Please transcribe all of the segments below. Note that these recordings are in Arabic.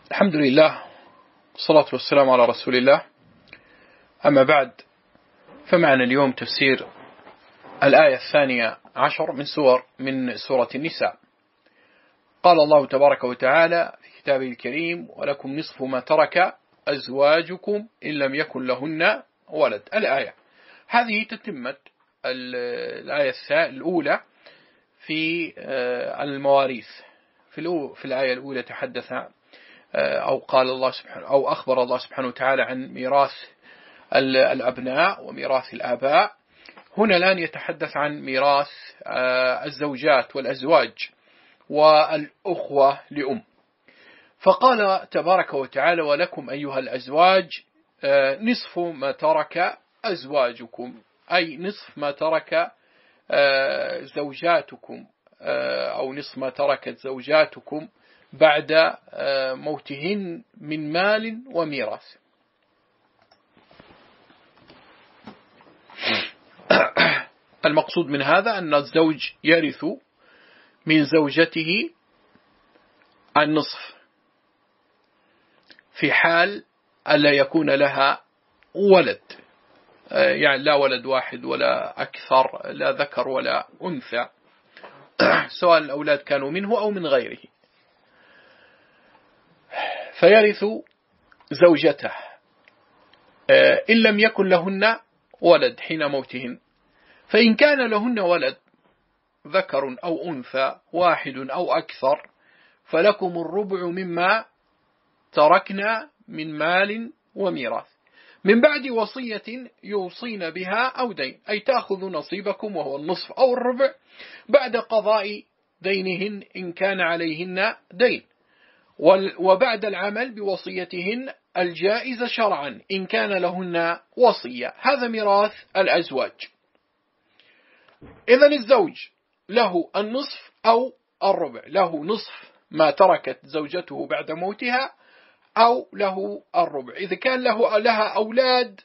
الحمد لله والصلاة والسلام على رسول الله. أما بعد، فمعنا اليوم تفسير الآية 12 من سورة النساء. قال الله تبارك وتعالى في كتابه الكريم: ولكم نصف ما ترك أزواجكم إن لم يكن لهن ولد. الآية هذه تتمة الآية الأولى في المواريث. في الآية الأولى تحدث أو قال الله سبحانه أو أخبر الله سبحانه وتعالى عن ميراث الأبناء وميراث الآباء. هنا الآن يتحدث عن ميراث الزوجات والأزواج والأخوة لأم. فقال تبارك وتعالى: ولكم أيها الأزواج نصف ما ترك أزواجكم، أي نصف ما ترك زوجاتكم، أو نصف ما تركت زوجاتكم بعد موتهن من مال وميراث. المقصود من هذا أن الزوج يرث من زوجته النصف في حال ألا يكون لها ولد، يعني لا ولد واحد ولا أكثر، لا ذكر ولا أنثى، سواء الأولاد كانوا منه أو من غيره. فيرث زوجته إن لم يكن لهن ولد حين موتهن. فإن كان لهن ولد ذكر أو أنثى واحد أو أكثر فلكم الربع مما تركنا من مال وميراث من بعد وصية يوصين بها أو دين، أي تأخذ نصيبكم وهو النصف أو الربع بعد قضاء دينهن إن كان عليهن دين، وبعد العمل بوصيتهن الجائزة شرعا إن كان لهن وصية. هذا ميراث الأزواج. إذن الزوج له النصف أو الربع، له نصف ما تركت زوجته بعد موتها أو له الربع. إذا كان لها أولاد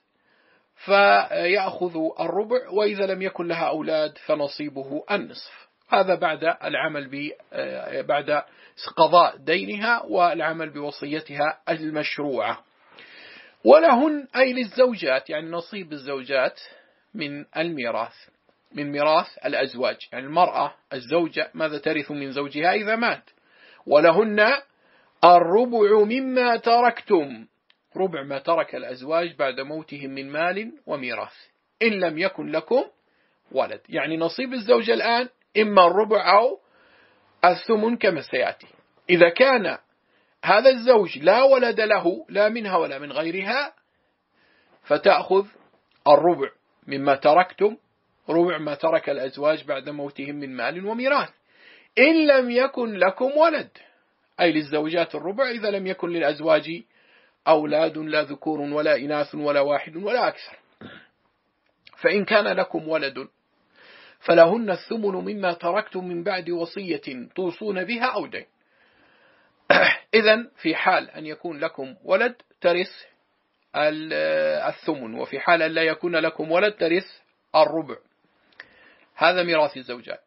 فيأخذ الربع، وإذا لم يكن لها أولاد فنصيبه النصف. هذا بعد العمل بعد قضاء دينها والعمل بوصيتها المشروعة. ولهن أي للزوجات، يعني نصيب الزوجات من الميراث، من ميراث الأزواج. يعني المرأة الزوجة ماذا ترث من زوجها إذا مات؟ ولهن الربع مما تركتم، ربع ما ترك الأزواج بعد موتهم من مال وميراث إن لم يكن لكم ولد. يعني نصيب الزوجة الآن إما الربع أو الثمن كما سيأتي. إذا كان هذا الزوج لا ولد له لا منها ولا من غيرها فتأخذ الربع مما تركتم، ربع ما ترك الأزواج بعد موتهم من مال وميراث إن لم يكن لكم ولد، أي للزوجات الربع إذا لم يكن للأزواج أولاد لا ذكور ولا إناث ولا واحد ولا أكثر. فإن كان لكم ولد فلهن الثمن مما تركتم من بعد وصية توصون بها أو دين. إذن في حال أن يكون لكم ولد ترث الثمن، وفي حال أن لا يكون لكم ولد ترث الربع. هذا ميراث الزوجات.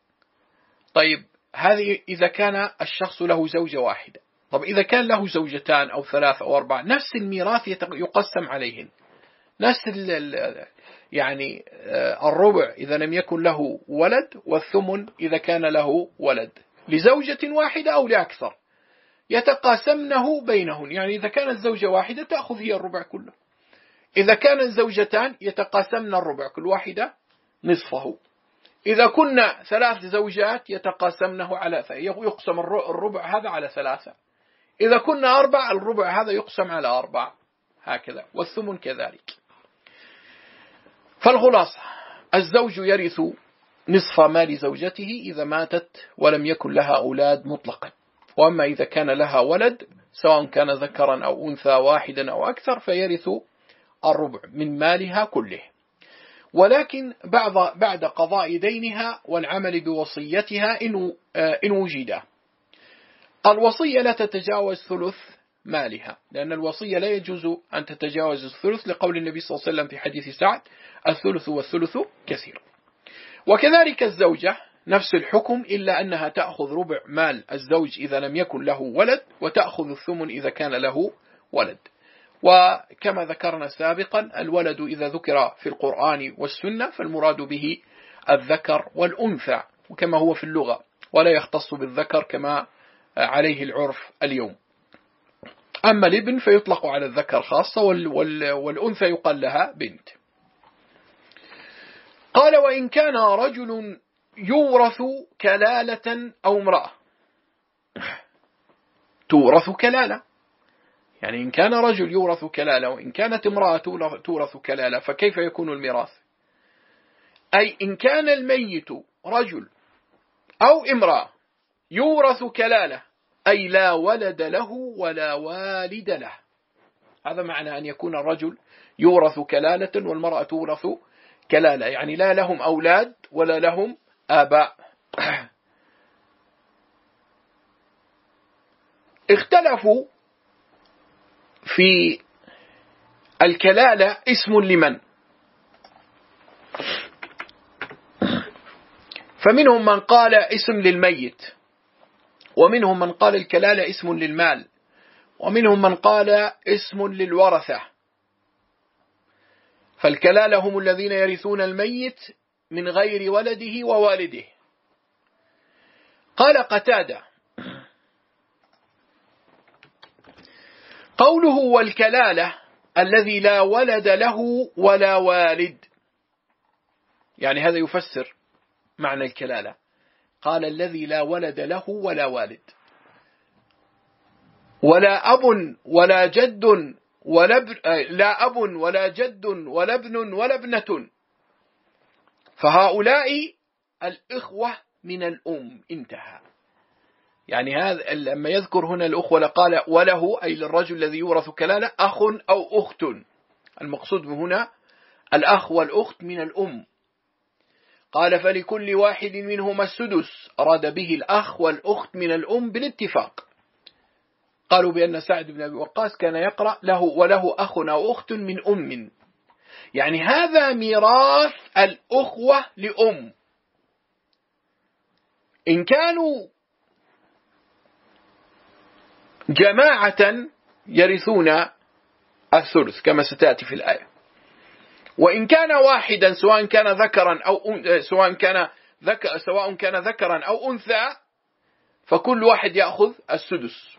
طيب، هذه إذا كان الشخص له زوجة واحدة. طب إذا كان له زوجتان أو ثلاث أو أربع نفس الميراث يقسم عليهن، نفس يعني الربع إذا لم يكن له ولد، والثمن إذا كان له ولد، لزوجة واحدة أو لأكثر يتقاسمنه بينهن. يعني إذا كانت زوجة واحدة تأخذ هي الربع كله، إذا كانت زوجتان يتقاسمن الربع كل واحدة نصفه، إذا كنا ثلاث زوجات يتقاسمنه يقسم الربع هذا على ثلاثة، إذا كنا أربع الربع هذا يقسم على أربع، هكذا، والثمن كذلك. فالخلاصة الزوج يرث نصف مال زوجته إذا ماتت ولم يكن لها أولاد مطلقا، وأما إذا كان لها ولد سواء كان ذكرا أو أنثى واحدا أو أكثر فيرث الربع من مالها كله، ولكن بعد قضاء دينها والعمل بوصيتها إن وجد. الوصية لا تتجاوز ثلث مالها، لأن الوصية لا يجوز أن تتجاوز الثلث، لقول النبي صلى الله عليه وسلم في حديث سعد: الثلث والثلث كثير. وكذلك الزوجة نفس الحكم إلا أنها تأخذ ربع مال الزوج إذا لم يكن له ولد، وتأخذ الثمن إذا كان له ولد. وكما ذكرنا سابقا الولد إذا ذكر في القرآن والسنة فالمراد به الذكر والأنثى وكما هو في اللغة، ولا يختص بالذكر كما عليه العرف اليوم. أما الابن فيطلق على الذكر خاصة، والأنثى يقال لها بنت. قال وإن كان رجل يورث كلالة أو امرأة، تورث كلالة، يعني إن كان رجل يورث كلالة وإن كانت امرأة تورث كلالة فكيف يكون الميراث؟ أي إن كان الميت رجل أو امرأة يورث كلالة، أي لا ولد له ولا والد له. هذا معنى أن يكون الرجل يورث كلالة والمرأة تورث كلالة، يعني لا لهم أولاد ولا لهم آباء. اختلفوا في الكلالة اسم لمن، فمنهم من قال اسم للميت، ومنهم من قال الكلالة اسم للمال، ومنهم من قال اسم للورثة. فالكلالة هم الذين يرثون الميت من غير ولده ووالده. قال قتادة قوله والكلالة الذي لا ولد له ولا والد، يعني هذا يفسر معنى الكلالة. قال الذي لا ولد له ولا والد، ولا أب ولا جد لا أب ولا جد ولا ابن ولا ابنة، فهؤلاء الإخوة من الأم. انتهى. يعني هذا لما يذكر هنا الأخوة قال وله، أي للرجل الذي يورث كلالة، أخ أو أخت. المقصود هنا الأخ والأخت من الأم. قال فلكل واحد منهما السدس، أراد به الأخ والأخت من الأم بالاتفاق. قالوا بأن سعد بن أبي وقاص كان يقرأ له وله أخ أو أخت من أم، يعني هذا ميراث الأخوة لأم. إن كانوا جماعة يرثون الثلث كما ستأتي في الآية، وإن كان واحدا سواء كان ذكرا أو أنثى فكل واحد يأخذ السدس.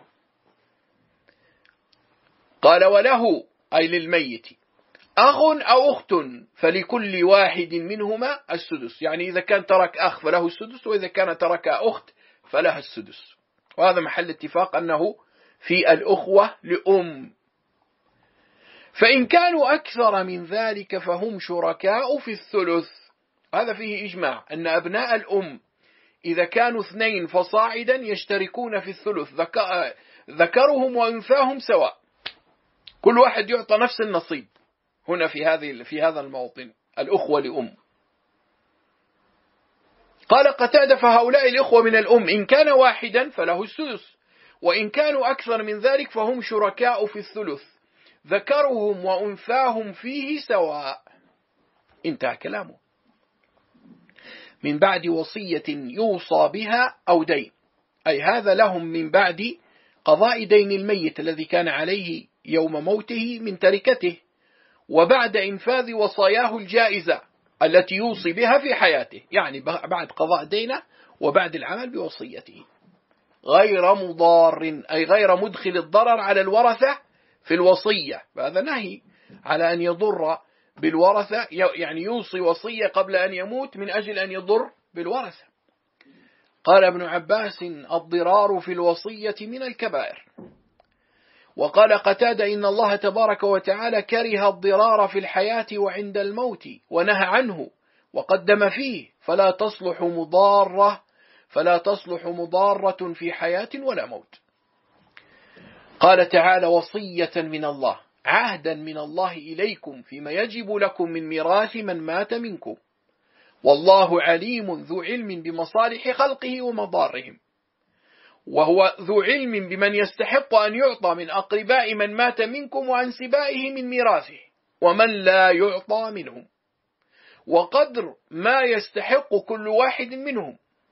قال وله أي للميت أخ أو أخت فلكل واحد منهما السدس، يعني إذا كان ترك أخ فله السدس، وإذا كان ترك أخت فلها السدس. وهذا محل اتفاق أنه في الأخوة لأم. فإن كانوا أكثر من ذلك فهم شركاء في الثلث. هذا فيه إجماع أن أبناء الأم إذا كانوا 2 فصاعدا يشتركون في الثلث، ذكرهم وأنثاهم سواء، كل واحد يعطى نفس النصيب. هنا في هذا الموطن الأخوة لأم. قال قتادة فهؤلاء الإخوة من الأم إن كان واحدا فله السدس، وإن كانوا أكثر من ذلك فهم شركاء في الثلث، ذكرهم وأنثاهم فيه سواء. انتهى كلامه. من بعد وصية يوصى بها أو دين، أي هذا لهم من بعد قضاء دين الميت الذي كان عليه يوم موته من تركته، وبعد إنفاذ وصاياه الجائزة التي يوصي بها في حياته، يعني بعد قضاء دينه وبعد العمل بوصيته، غير مضار أي غير مدخل الضرر على الورثة في الوصية. فهذا نهي على أن يضر بالورثة، يعني يوصي وصية قبل أن يموت من أجل أن يضر بالورثة. قال ابن عباس الضرار في الوصية من الكبائر. وقال قتادة إن الله تبارك وتعالى كره الضرار في الحياة وعند الموت ونهى عنه وقدم فيه، فلا تصلح مضارة في حياة ولا موت. قال تعالى وصية من الله، عهدا من الله إليكم فيما يجب لكم من ميراث من مات منكم، والله عليم ذو علم بمصالح خلقه ومضارهم، وهو ذو علم بمن يستحق أن يعطى من أقرباء من مات منكم وعن سبائه من ميراثه ومن لا يعطى منهم، وقدر ما يستحق كل واحد منهم،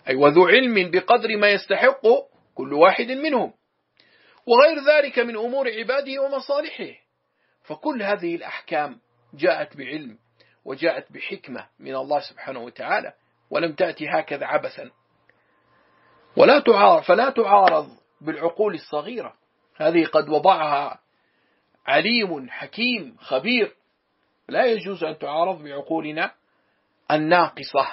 أي وذو علم بقدر ما يستحق كل واحد منهم، وغير ذلك من أمور عباده ومصالحه. فكل هذه الأحكام جاءت بعلم وجاءت بحكمة من الله سبحانه وتعالى، ولم تأتي هكذا عبثا، فلا تعارض بالعقول الصغيرة. هذه قد وضعها عليم حكيم خبير، لا يجوز أن تعارض بعقولنا الناقصة.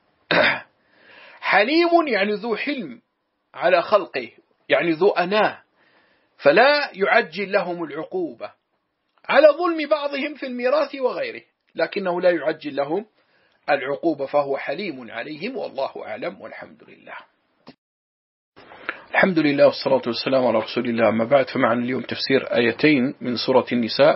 حليم يعني ذو حلم على خلقه، يعني ذو أناه، فلا يعجل لهم العقوبة على ظلم بعضهم في الميراث وغيره، لكنه لا يعجل لهم العقوبة، فهو حليم عليهم، والله أعلم، والحمد لله. الحمد لله والصلاة والسلام على رسول الله. أما بعد، فمعنا اليوم تفسير آيتين من سورة النساء،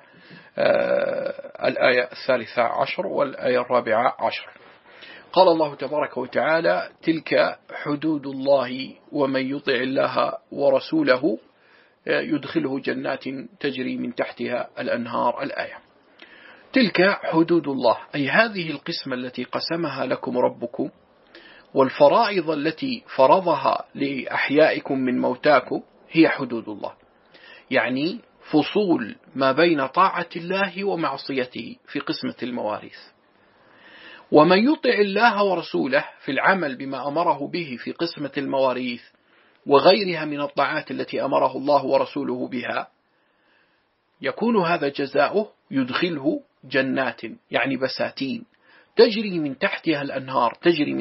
الآية 13 والآية 14. قال الله تبارك وتعالى: تلك حدود الله ومن يطع الله ورسوله يدخله جنات تجري من تحتها الأنهار. الآية. تلك حدود الله، أي هذه القسمة التي قسمها لكم ربكم، والفرائض التي فرضها لأحيائكم من موتاكم، هي حدود الله، يعني فصول ما بين طاعة الله ومعصيته في قسمة المواريث. ومن يطع الله ورسوله في العمل بما أمره به في قسمة المواريث وغيرها من الطاعات التي أمره الله ورسوله بها، يكون هذا جزاؤه، يدخله جنات، يعني بساتين، تجري من تحتها الأنهار، تجري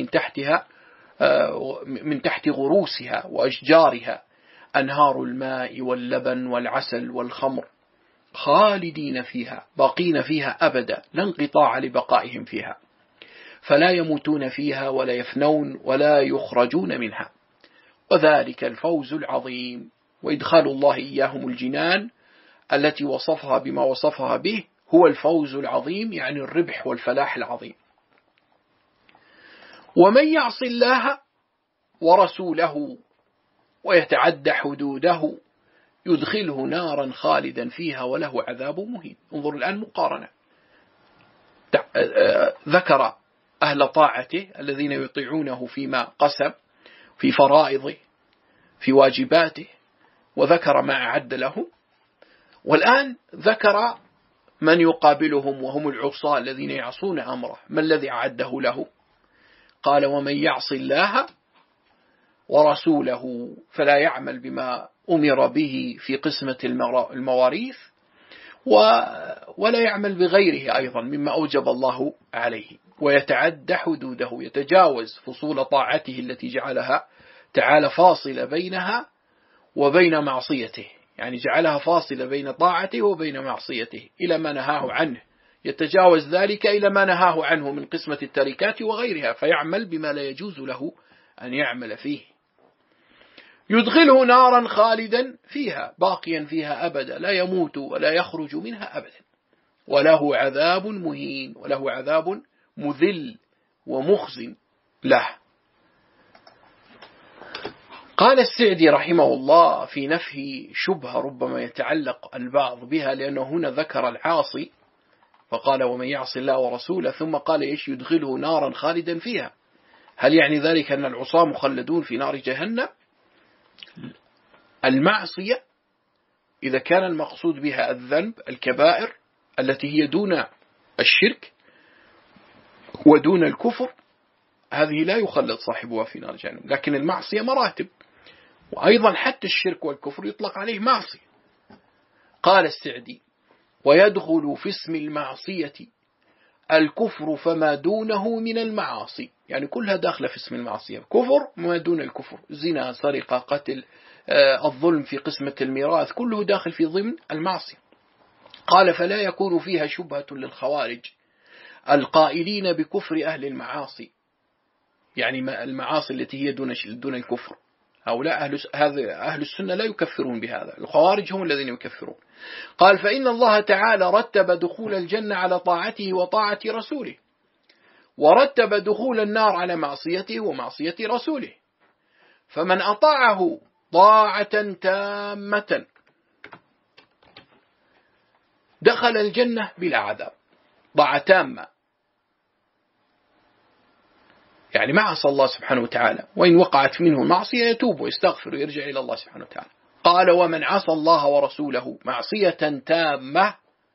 من تحت غروسها وأشجارها أنهار الماء واللبن والعسل والخمر، خالدين فيها، باقين فيها أبدا، لا انقطاع لبقائهم فيها، فلا يموتون فيها ولا يفنون ولا يخرجون منها، وذلك الفوز العظيم. وإدخال الله إياهم الجنان التي وصفها بما وصفها به هو الفوز العظيم، يعني الربح والفلاح العظيم. ومن يعص الله ورسوله ويتعد حدوده يدخله نارا خالدا فيها وله عذاب مهين. انظر الآن مقارنة، ذكر أهل طاعته الذين يطيعونه فيما قسم، في فرائضه، في واجباته، وذكر ما أعد لهم، والآن ذكر من يقابلهم وهم العصاة الذين يعصون أمره، ما الذي أعده له؟ قال: ومن يعص الله ورسوله فلا يعمل بما أمر به في قسمة المواريث، ولا يعمل بغيره أيضا مما أوجب الله عليه، ويتعدى حدوده، يتجاوز فصول طاعته التي جعلها تعالى فاصلة بينها وبين معصيته، يعني جعلها فاصلة بين طاعته وبين معصيته إلى ما نهاه عنه، يتجاوز ذلك إلى ما نهاه عنه من قسمة التركات وغيرها، فيعمل بما لا يجوز له أن يعمل فيه. يدخله نارا خالدا فيها، باقيا فيها أبدا، لا يموت ولا يخرج منها أبدا، وله عذاب مهين، وله عذاب مذل ومخزن له. قال السعدي رحمه الله في نفي شبهة ربما يتعلق البعض بها، لأنه هنا ذكر العاصي فقال: ومن يعص الله ورسوله، ثم قال: إيش؟ يدخله نارا خالدا فيها. هل يعني ذلك أن العصاة مخلدون في نار جهنم؟ المعصية إذا كان المقصود بها الذنب، الكبائر التي هي دون الشرك ودون الكفر، هذه لا يخلد صاحبها في نار جهنم، لكن المعصية مراتب، وأيضا حتى الشرك والكفر يطلق عليه معصية. قال السعدي: ويدخل في اسم المعصية الكفر فما دونه من المعاصي، يعني كلها داخلة في اسم المعصية، كفر ما دون الكفر، زنا، سرقة، قتل، الظلم في قسمة الميراث، كله داخل في ضمن المعصية. قال: فلا يكون فيها شبهة للخوارج القائلين بكفر أهل المعاصي، يعني المعاصي التي هي دون الكفر، هؤلاء أهل السنة لا يكفرون بهذا، الخوارج هم الذين يكفرون. قال: فإن الله تعالى رتب دخول الجنة على طاعته وطاعة رسوله، ورتب دخول النار على معصيته ومعصية رسوله، فمن أطاعه طاعة تامة دخل الجنة بلا عذاب، طاعة تامة. يعني ما عصى الله سبحانه وتعالى، وإن وقعت منه معصية يتوب ويستغفر ويرجع إلى الله سبحانه وتعالى. قال ومن عصى الله ورسوله معصية تامة،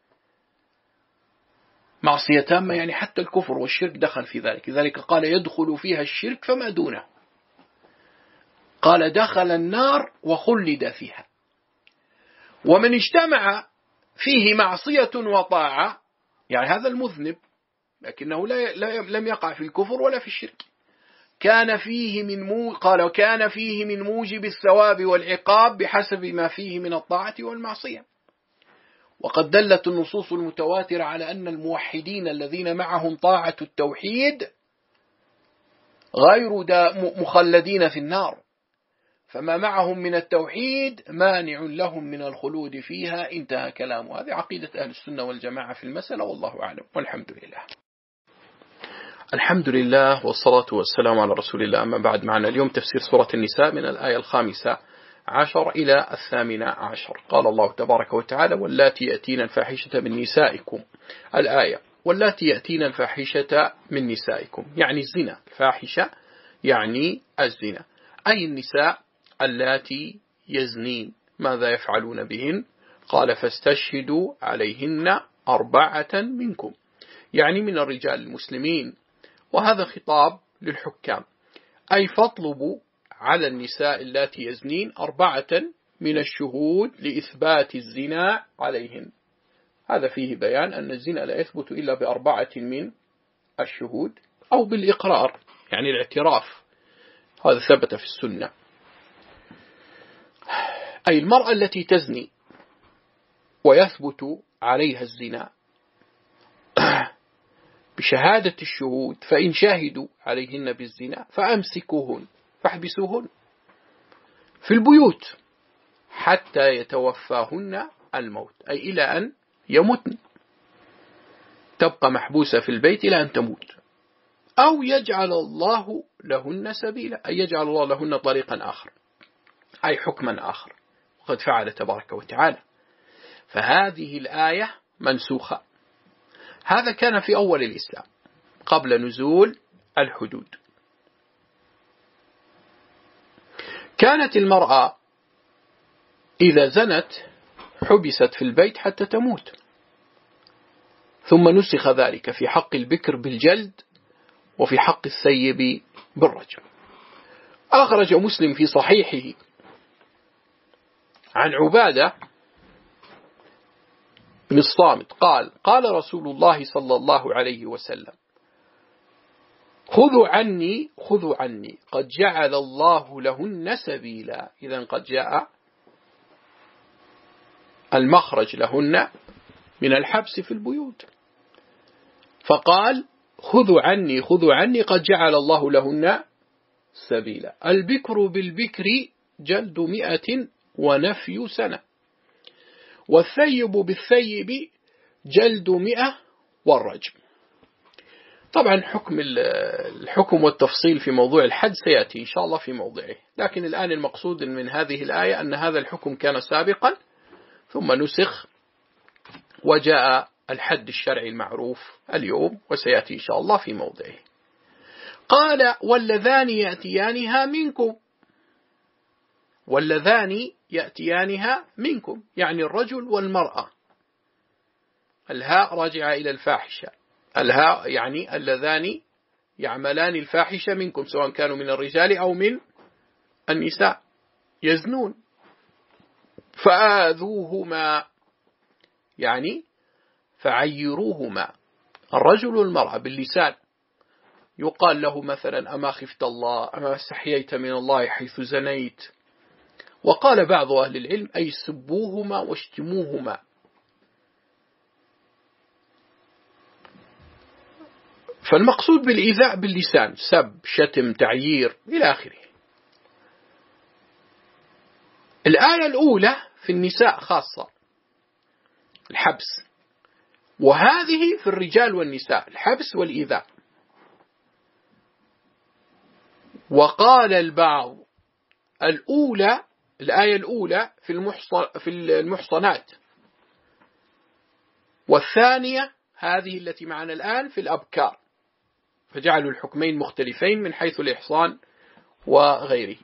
معصية تامة يعني حتى الكفر والشرك دخل في ذلك، لذلك قال يدخل فيها الشرك فما دونه، قال دخل النار وخلد فيها. ومن اجتمع فيه معصية وطاعة، يعني هذا المذنب لكنه لم يقع في الكفر ولا في الشرك، كان فيه من موجب الثواب والعقاب بحسب ما فيه من الطاعة والمعصية. وقد دلت النصوص المتواترة على أن الموحدين الذين معهم طاعة التوحيد غير مخلدين في النار، فما معهم من التوحيد مانع لهم من الخلود فيها. انتهى كلامه. هذه عقيدة أهل السنة والجماعة في المسألة، والله أعلم، والحمد لله. الحمد لله والصلاة والسلام على رسول الله. أما بعد، معنا اليوم تفسير سورة النساء من الآية 15 إلى 18. قال الله تبارك وتعالى واللاتي يأتين الفاحشة من نسائكم. الآية واللاتي يأتين الفاحشة من نسائكم يعني الزنا، الفاحشة يعني الزنا، أي النساء اللاتي يزنين. ماذا يفعلون بهن؟ قال فاستشهدوا عليهن 4 منكم، يعني من الرجال المسلمين، وهذا خطاب للحكام، أي فاطلبوا على النساء اللاتي يزنين 4 من الشهود لإثبات الزنا عليهن. هذا فيه بيان أن الزنا لا يثبت إلا ب4 من الشهود أو بالإقرار، يعني الاعتراف، هذا ثبت في السنة. أي المرأة التي تزني ويثبت عليها الزنا بشهادة الشهود، فإن شاهدوا عليهن بالزنا فأمسكوهن فاحبسوهن في البيوت حتى يتوفاهن الموت، أي إلى أن يموتن، تبقى محبوسة في البيت إلى أن تموت، أو يجعل الله لهن سبيلا، أي يجعل الله لهن طريقا آخر، أي حكما آخر، وقد فعل تبارك وتعالى. فهذه الآية منسوخة. هذا كان في أول الإسلام قبل نزول الحدود. كانت المرأة إذا زنت حبست في البيت حتى تموت، ثم نسخ ذلك في حق البكر بالجلد وفي حق الثيب بالرجم. أخرج مسلم في صحيحه عن عبادة بن الصامت قال قال رسول الله صلى الله عليه وسلم خذوا عني قد جعل الله لهن سبيلا. إذن قد جاء المخرج لهن من الحبس في البيوت، فقال خذوا عني قد جعل الله لهن سبيلا. البكر بالبكر جلد 100 ونفي سنة، والثيب بالثيب جلد 100 والرجم. طبعا الحكم والتفصيل في موضوع الحد سيأتي إن شاء الله في موضعه، لكن الآن المقصود من هذه الآية أن هذا الحكم كان سابقا ثم نسخ وجاء الحد الشرعي المعروف اليوم، وسيأتي إن شاء الله في موضعه. قال واللذان يأتيانها منكم، واللذان يأتيانها منكم يعني الرجل والمرأة. الهاء راجعة إلى الفاحشة، الهاء يعني اللذان يعملان الفاحشة منكم، سواء كانوا من الرجال أو من النساء يزنون، فآذوهما يعني فعيروهما، الرجل والمرأة باللسان، يقال له مثلا أما خفت الله، أما استحييت من الله حيث زنيت. وقال بعض أهل العلم أي سبوهما واشتموهما. فالمقصود بالإيذاء باللسان سب، شتم، تعيير إلى آخره. الآية الأولى في النساء خاصة الحبس، وهذه في الرجال والنساء الحبس والإيذاء. وقال البعض الآية الأولى في المحصنات، والثانية هذه التي معنا الآن في الأبكار، فجعلوا الحكمين مختلفين من حيث الإحصان وغيره.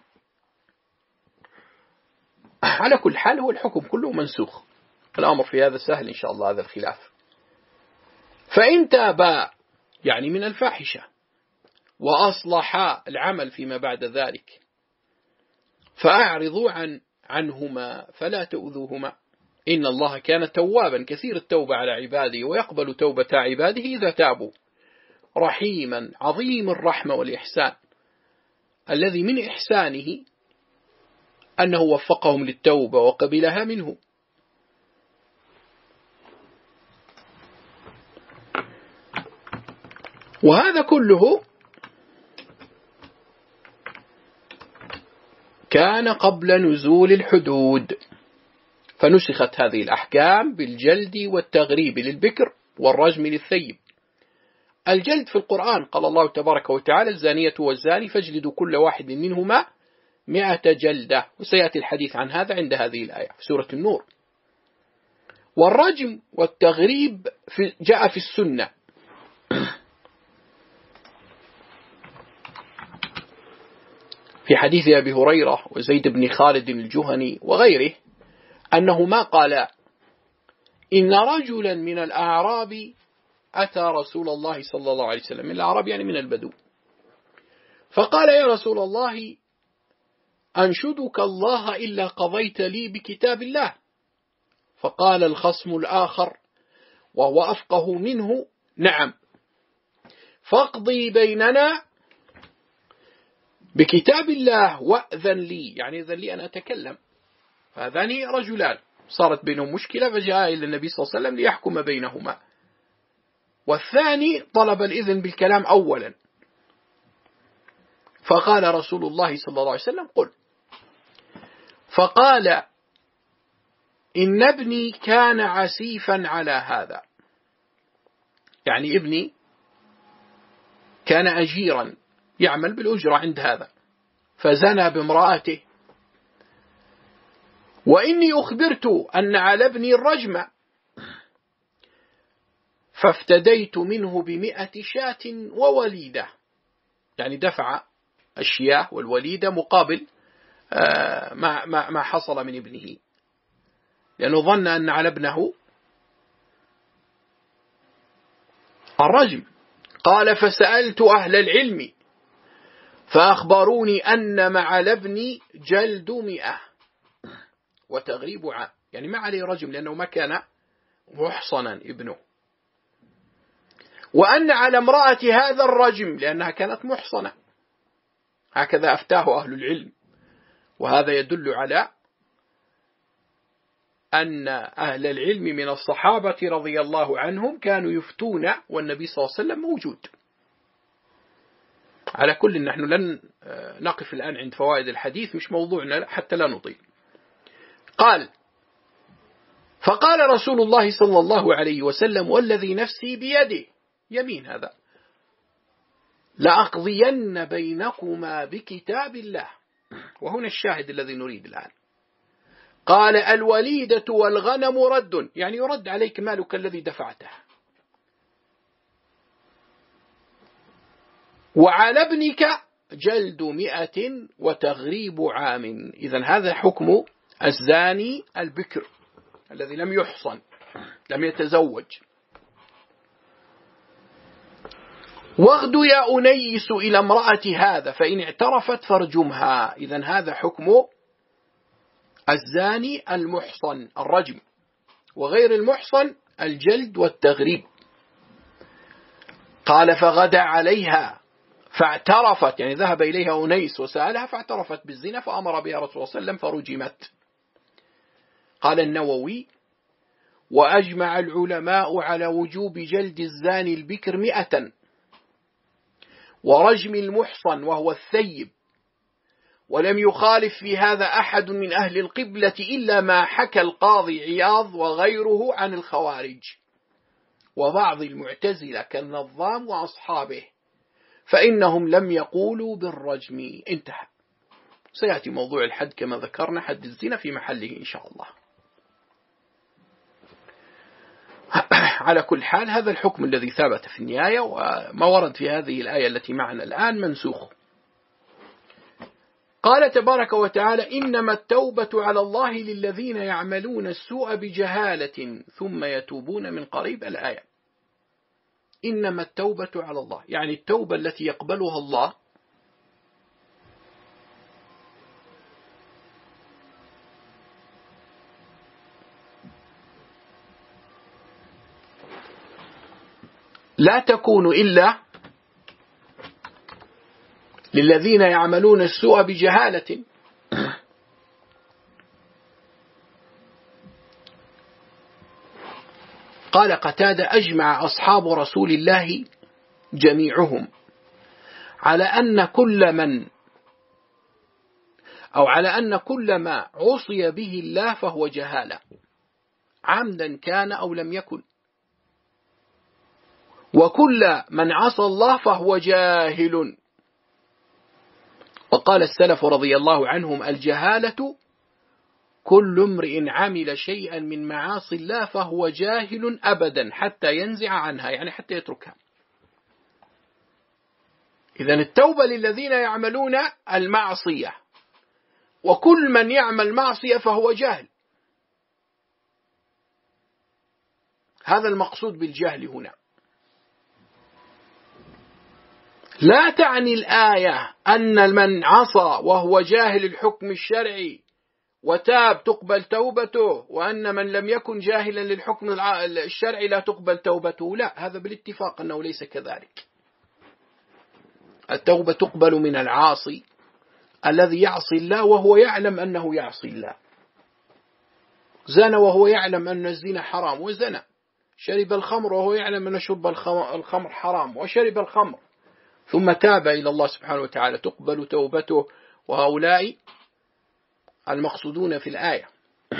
على كل حال هو الحكم كله منسوخ، الأمر في هذا سهل إن شاء الله هذا الخلاف. فإن تابا يعني من الفاحشة وأصلحا العمل فيما بعد ذلك فأعرضوا عنهما فلا تؤذوهما إن الله كان توابا كثير التوبة على عباده ويقبل توبة عباده إذا تابوا رحيما عظيم الرحمة والإحسان الذي من إحسانه أنه وفقهم للتوبة وقبلها منه. وهذا كله كان قبل نزول الحدود، فنسخت هذه الأحكام بالجلد والتغريب للبكر والرجم للثيب. الجلد في القرآن قال الله تبارك وتعالى الزانية والزاني فاجلدوا كل واحد منهما 100 جلدة، وسيأتي الحديث عن هذا عند هذه الآية في سورة النور. والرجم والتغريب جاء في السنة، في حديث أبي هريرة وزيد بن خالد الجهني وغيره أنه ما قال إن رجلا من الأعراب أتى رسول الله صلى الله عليه وسلم، من الأعراب يعني من البدو، فقال يا رسول الله أنشدك الله إلا قضيت لي بكتاب الله. فقال الخصم الآخر وهو أفقه منه نعم فاقضي بيننا بكتاب الله وأذن لي، يعني إذن لي أن أتكلم. فهذان رجلان صارت بينهم مشكلة فجاء إلى النبي صلى الله عليه وسلم ليحكم بينهما، والثاني طلب الإذن بالكلام أولا، فقال رسول الله صلى الله عليه وسلم قل. فقال إن ابني كان عسيفا على هذا، يعني ابني كان أجيرا يعمل بالأجرة عند هذا فزنى بامرأته، وإني أخبرت أن على ابني الرجم فافتديت منه ب100 شاة ووليدة، يعني دفع الشياه والوليدة مقابل ما حصل من ابنه، لأنه ظن أن على ابنه الرجم. قال فسألت أهل العلم فأخبروني أن مع الابن جلد 100 وتغريب عام، يعني ما عليه رجم لأنه ما كان محصنا ابنه، وأن على امرأة هذا الرجم لأنها كانت محصنة، هكذا أفتاه أهل العلم. وهذا يدل على أن أهل العلم من الصحابة رضي الله عنهم كانوا يفتون والنبي صلى الله عليه وسلم موجود. على كل نحن لن نقف الآن عند فوائد الحديث، مش موضوعنا حتى لا نطيل. قال فقال رسول الله صلى الله عليه وسلم والذي نفسي بيده، يمين هذا، لأقضين بينكما بكتاب الله. وهنا الشاهد الذي نريد الآن. قال الوليدة والغنم رد، يعني يرد عليك مالك الذي دفعته، وعلى ابنك جلد 100 وتغريب عام. إذن هذا حكم الزاني البكر الذي لم يحصن لم يتزوج. واغد يا أنيس إلى امرأة هذا فإن اعترفت فارجمها. إذن هذا حكم الزاني المحصن الرجم، وغير المحصن الجلد والتغريب. قال فغدا عليها فاعترفت، يعني ذهب إليها أنيس وسألها فاعترفت بالزنا فأمر بها رسول الله صلى الله عليه وسلم فرجمت. قال النووي وأجمع العلماء على وجوب جلد الزاني البكر 100 ورجم المحصن وهو الثيب، ولم يخالف في هذا أحد من أهل القبلة إلا ما حكى القاضي عياض وغيره عن الخوارج وبعض المعتزلة كالنظام وأصحابه، فإنهم لم يقولوا بالرجم. انتهى. سيأتي موضوع الحد كما ذكرنا، حد الزنا في محله إن شاء الله. على كل حال هذا الحكم الذي ثبت في النهاية، وما ورد في هذه الآية التي معنا الآن منسوخ. قال تبارك وتعالى: إنما التوبة على الله للذين يعملون السوء بجهالة ثم يتوبون من قريب. الآية إنما التوبة على الله، يعني التوبة التي يقبلها الله لا تكون إلا للذين يعملون السوء بجهالة. قال قتادة: أجمع أصحاب رسول الله جميعهم على أن كل ما عصي به الله فهو جهالة، عمدا كان أو لم يكن، وكل من عصى الله فهو جاهل. وقال السلف رضي الله عنهم: الجهالة كل امرئ عمل شيئا من معاصي الله فهو جاهل أبدا حتى ينزع عنها، يعني حتى يتركها. إذن التوبة للذين يعملون المعصية، وكل من يعمل معصية فهو جاهل. هذا المقصود بالجهل هنا. لا تعني الآية أن من عصى وهو جاهل الحكم الشرعي وتاب تقبل توبته، وأن من لم يكن جاهلا للحكم الشرعي لا تقبل توبته. لا، هذا بالاتفاق أنه ليس كذلك. التوبة تقبل من العاصي الذي يعصي الله وهو يعلم أنه يعصي الله. زنى وهو يعلم أن الزنا حرام وزنى، شرب الخمر وهو يعلم أن شرب الخمر حرام وشرب الخمر، ثم تاب إلى الله سبحانه وتعالى، تقبل توبته. وهؤلاء المقصودون في الآية.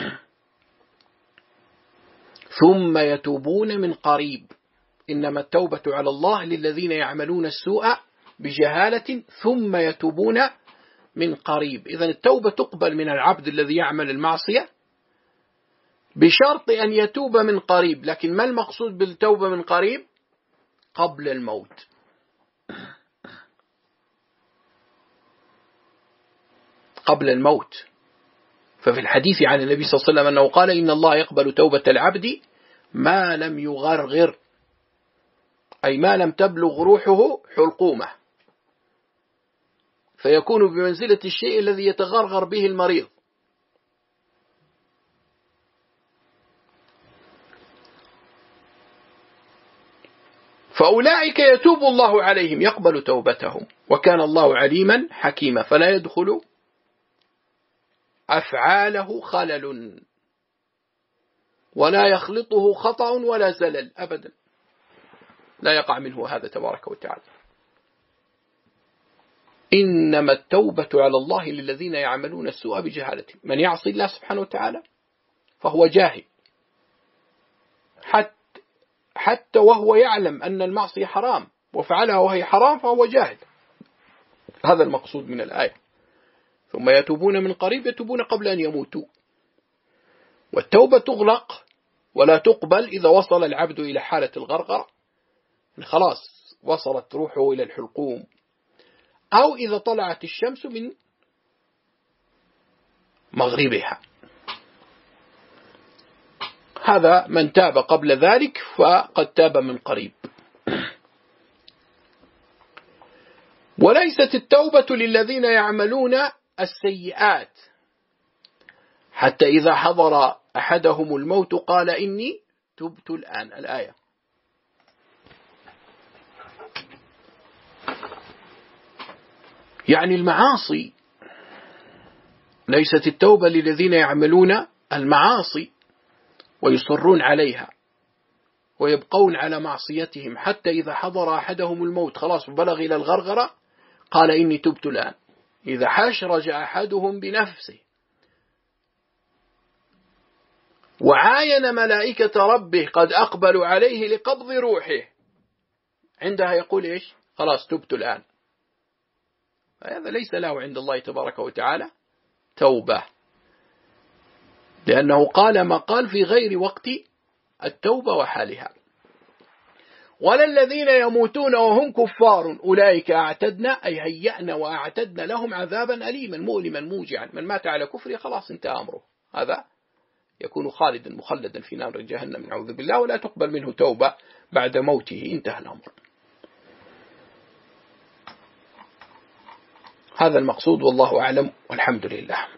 ثم يتوبون من قريب. إنما التوبة على الله للذين يعملون السوء بجهالة ثم يتوبون من قريب. إذن التوبة تقبل من العبد الذي يعمل المعصية بشرط أن يتوب من قريب. لكن ما المقصود بالتوبة من قريب؟ قبل الموت. قبل الموت. ففي الحديث عن النبي صلى الله عليه وسلم أنه قال: إن الله يقبل توبة العبد ما لم يغرغر، أي ما لم تبلغ روحه حلقومه، فيكون بمنزلة الشيء الذي يتغرغر به المريض. فأولئك يتوب الله عليهم، يقبل توبتهم، وكان الله عليما حكيما. فلا يدخل أفعاله خلل، ولا يخلطه خطأ ولا زلل أبدا، لا يقع منه هذا تبارك وتعالى. إنما التوبة على الله للذين يعملون السوء بجهالة. من يعصي الله سبحانه وتعالى فهو جاهل، حتى وهو يعلم أن المعصية حرام وفعلها وهي حرام فهو جاهل. هذا المقصود من الآية. ثم يتوبون من قريب، يتوبون قبل أن يموتوا. والتوبة تغلق ولا تقبل إذا وصل العبد إلى حالة الغرغرة، خلاص وصلت روحه إلى الحلقوم، أو إذا طلعت الشمس من مغربها. هذا من تاب قبل ذلك فقد تاب من قريب. وليست التوبة للذين يعملون السيئات حتى إذا حضر أحدهم الموت قال: إني تبت الآن. الآية. يعني المعاصي، ليست التوبة للذين يعملون المعاصي ويصرون عليها ويبقون على معصيتهم حتى إذا حضر أحدهم الموت، خلاص بلغ إلى الغرغرة، قال: إني تبت الآن. إذا حشرج أحدهم بنفسه وعاين ملائكة ربه قد أقبلوا عليه لقبض روحه، عندها يقول إيش؟ خلاص تبت الآن. هذا ليس له عند الله تبارك وتعالى توبة، لأنه قال ما قال في غير وقت التوبة وحالها. ولا الذين يموتون وهم كفار أولئك أعتدنا أي هيأنا وأعتدنا لهم عذابا أليما مؤلما موجعا. من مات على كفره خلاص انتهى أمره، هذا يكون خالدا مخلدا في نار جهنم نعوذ بالله، ولا تقبل منه توبة بعد موته، انتهى الأمر. هذا المقصود والله أعلم والحمد لله.